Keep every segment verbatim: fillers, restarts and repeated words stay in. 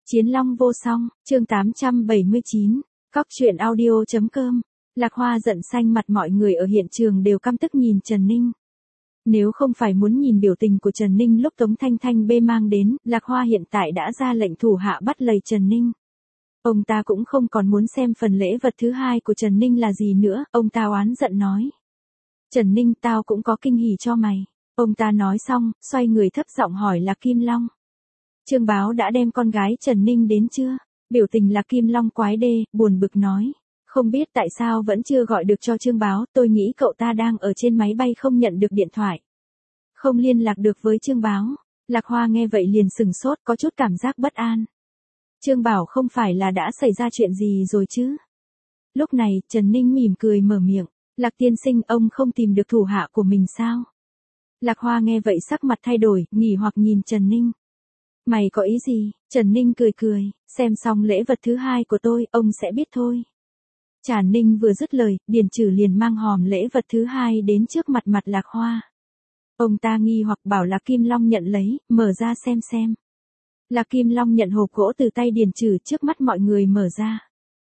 Chiến Long vô song, chương tám trăm bảy mươi chín, Cóc truyện audio chấm com. Lạc Hoa giận xanh mặt, mọi người ở hiện trường đều căm tức nhìn Trần Ninh. Nếu không phải muốn nhìn biểu tình của Trần Ninh lúc Tống Thanh Thanh bê mang đến, Lạc Hoa hiện tại đã ra lệnh thủ hạ bắt lầy Trần Ninh. Ông ta cũng không còn muốn xem phần lễ vật thứ hai của Trần Ninh là gì nữa, ông ta oán giận nói. Trần Ninh, tao cũng có kinh hỉ cho mày. Ông ta nói xong, xoay người thấp giọng hỏi Lạc Kim Long. Trương Báo đã đem con gái Trần Ninh đến chưa? Biểu tình Lạc Kim Long quái đê, buồn bực nói. Không biết tại sao vẫn chưa gọi được cho Trương Báo, tôi nghĩ cậu ta đang ở trên máy bay không nhận được điện thoại. Không liên lạc được với Trương Báo. Lạc Hoa nghe vậy liền sừng sốt, có chút cảm giác bất an. Trương Bảo không phải là đã xảy ra chuyện gì rồi chứ? Lúc này, Trần Ninh mỉm cười mở miệng. Lạc tiên sinh, ông không tìm được thủ hạ của mình sao? Lạc Hoa nghe vậy sắc mặt thay đổi, nghỉ hoặc nhìn Trần Ninh. Mày có ý gì? Trần Ninh cười cười, xem xong lễ vật thứ hai của tôi, ông sẽ biết thôi. Trần Ninh vừa dứt lời, Điền Trừ liền mang hòm lễ vật thứ hai đến trước mặt mặt Lạc Hoa. Ông ta nghi hoặc bảo Lạc Kim Long nhận lấy, mở ra xem xem. Lạc Kim Long nhận hộp gỗ từ tay Điền Trừ trước mắt mọi người mở ra.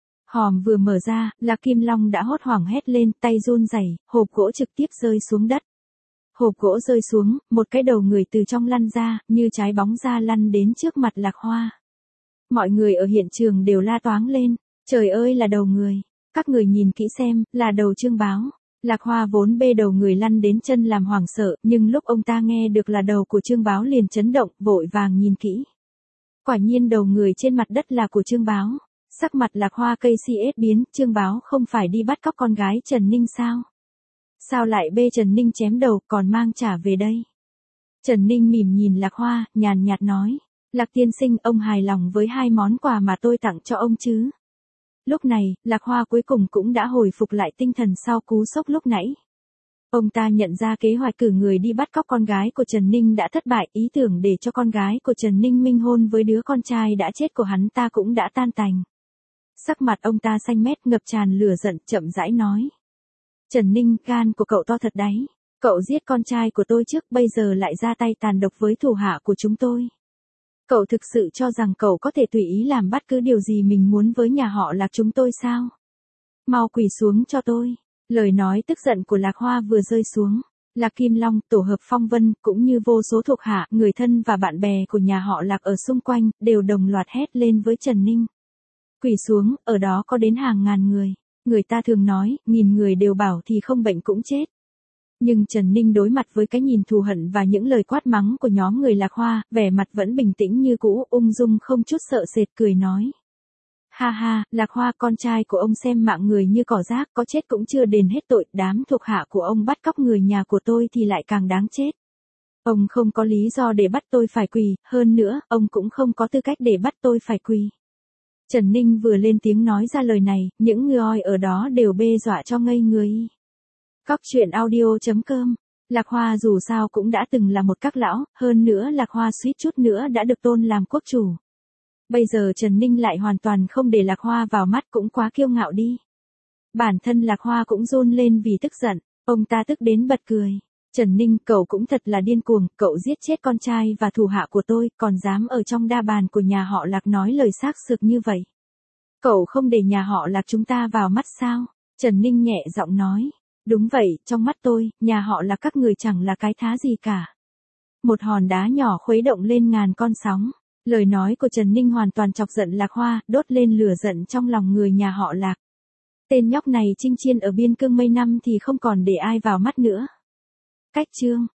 Hòm vừa mở ra, Lạc Kim Long đã hốt hoảng hét lên, tay run rẩy, hộp gỗ trực tiếp rơi xuống đất. Hộp gỗ rơi xuống, một cái đầu người từ trong lăn ra, như trái bóng ra lăn đến trước mặt Lạc Hoa. Mọi người ở hiện trường đều la toáng lên, trời ơi là đầu người, các người nhìn kỹ xem, là đầu Trương Báo. Lạc Hoa vốn bê đầu người lăn đến chân làm hoảng sợ, nhưng lúc ông ta nghe được là đầu của Trương Báo liền chấn động, vội vàng nhìn kỹ. Quả nhiên đầu người trên mặt đất là của Trương Báo. Sắc mặt Lạc Hoa cây si ết biến, Trương Báo không phải đi bắt cóc con gái Trần Ninh sao? Sao lại bê Trần Ninh chém đầu còn mang trả về đây? Trần Ninh mỉm nhìn Lạc Hoa, nhàn nhạt nói. Lạc tiên sinh, ông hài lòng với hai món quà mà tôi tặng cho ông chứ? Lúc này, Lạc Hoa cuối cùng cũng đã hồi phục lại tinh thần sau cú sốc lúc nãy. Ông ta nhận ra kế hoạch cử người đi bắt cóc con gái của Trần Ninh đã thất bại, ý tưởng để cho con gái của Trần Ninh minh hôn với đứa con trai đã chết của hắn ta cũng đã tan tành. Sắc mặt ông ta xanh mét ngập tràn lửa giận, chậm rãi nói. Trần Ninh, gan của cậu to thật đấy. Cậu giết con trai của tôi trước, bây giờ lại ra tay tàn độc với thủ hạ của chúng tôi. Cậu thực sự cho rằng cậu có thể tùy ý làm bất cứ điều gì mình muốn với nhà họ Lạc chúng tôi sao? Mau quỳ xuống cho tôi. Lời nói tức giận của Lạc Hoa vừa rơi xuống. Lạc Kim Long, tổ hợp Phong Vân, cũng như vô số thuộc hạ, người thân và bạn bè của nhà họ Lạc ở xung quanh, đều đồng loạt hét lên với Trần Ninh. Quỳ xuống, ở đó có đến hàng ngàn người. Người ta thường nói, nghìn người đều bảo thì không bệnh cũng chết. Nhưng Trần Ninh đối mặt với cái nhìn thù hận và những lời quát mắng của nhóm người Lạc Hoa, vẻ mặt vẫn bình tĩnh như cũ, ung dung không chút sợ sệt cười nói. Ha ha, Lạc Hoa, con trai của ông xem mạng người như cỏ rác, có chết cũng chưa đền hết tội, đám thuộc hạ của ông bắt cóc người nhà của tôi thì lại càng đáng chết. Ông không có lý do để bắt tôi phải quỳ, hơn nữa, ông cũng không có tư cách để bắt tôi phải quỳ. Trần Ninh vừa lên tiếng nói ra lời này, những người ở đó đều bê dọa cho ngây người. Cóc truyện audio chấm com. Lạc Hoa dù sao cũng đã từng là một các lão, hơn nữa Lạc Hoa suýt chút nữa đã được tôn làm quốc chủ. Bây giờ Trần Ninh lại hoàn toàn không để Lạc Hoa vào mắt, cũng quá kiêu ngạo đi. Bản thân Lạc Hoa cũng run lên vì tức giận, ông ta tức đến bật cười. Trần Ninh, cậu cũng thật là điên cuồng, cậu giết chết con trai và thủ hạ của tôi, còn dám ở trong đa bàn của nhà họ Lạc nói lời xác sược như vậy. Cậu không để nhà họ Lạc chúng ta vào mắt sao? Trần Ninh nhẹ giọng nói. Đúng vậy, trong mắt tôi, nhà họ Lạc các người chẳng là cái thá gì cả. Một hòn đá nhỏ khuấy động lên ngàn con sóng. Lời nói của Trần Ninh hoàn toàn chọc giận Lạc Hoa, đốt lên lửa giận trong lòng người nhà họ Lạc. Tên nhóc này chinh chiên ở biên cương mấy năm thì không còn để ai vào mắt nữa. Cách chương